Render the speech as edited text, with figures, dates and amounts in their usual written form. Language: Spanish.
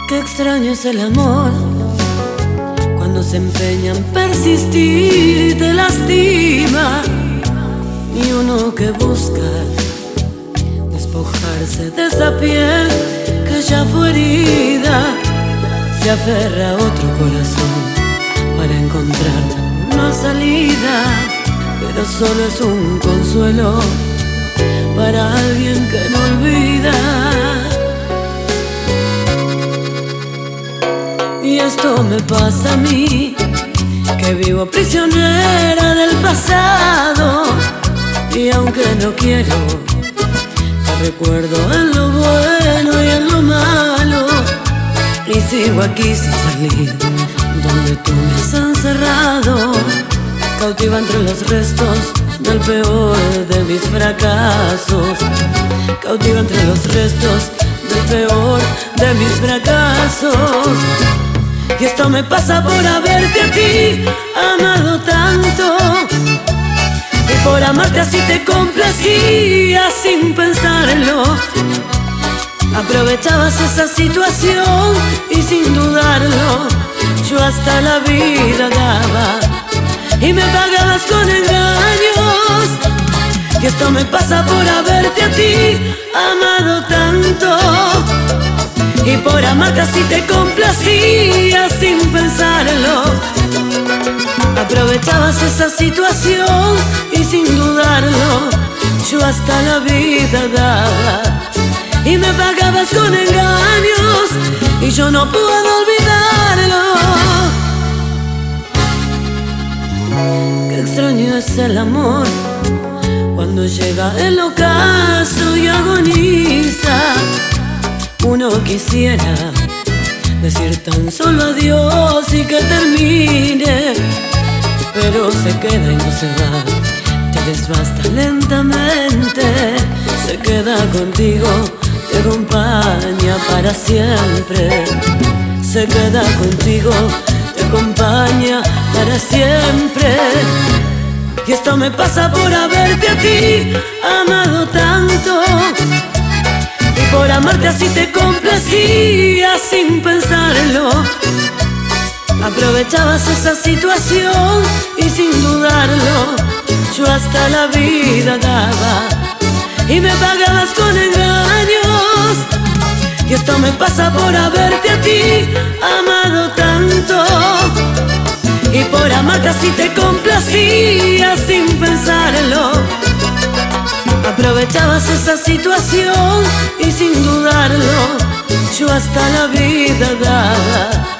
Qué extraño es el amor, cuando se empeña en persistir y te lastima. Y uno que busca despojarse de esa piel que ya fue herida, se aferra a otro corazón para encontrar una salida. Pero solo es un consuelo para alguien que no olvida. Y esto me pasa a mí, que vivo prisionera del pasado. Y aunque no quiero, te recuerdo en lo bueno y en lo malo. Y sigo aquí sin salir, donde tú me has encerrado, cautiva entre los restos del peor de mis fracasos. Cautiva entre los restos del peor de mis fracasos. Y esto me pasa por haberte a ti amado tanto, y por amarte así te complacía sin pensarlo. Aprovechabas esa situación y sin dudarlo yo hasta la vida daba, y me pagabas con engaños. Y esto me pasa por haberte a ti amado tanto, y por amarte así te complacía sin pensarlo. Aprovechabas esa situación y sin dudarlo yo hasta la vida daba, y me pagabas con engaños, y yo no puedo olvidarlo. Qué extraño es el amor, cuando llega el ocaso y agoniza. Uno quisiera decir tan solo adiós y que termine, pero se queda y no se va, te desbasta lentamente. Se queda contigo, te acompaña para siempre. Se queda contigo, te acompaña para siempre. Y esto me pasa por haberte a ti amado tanto, y por amarte así te complacía sin pensarlo. Aprovechabas esa situación y sin dudarlo yo hasta la vida daba, y me pagabas con engaños. Y esto me pasa por haberte a ti amado tanto, y por amarte así te complacía sin pensarlo. Aprovechabas esa situación y sin dudarlo yo hasta la vida daba,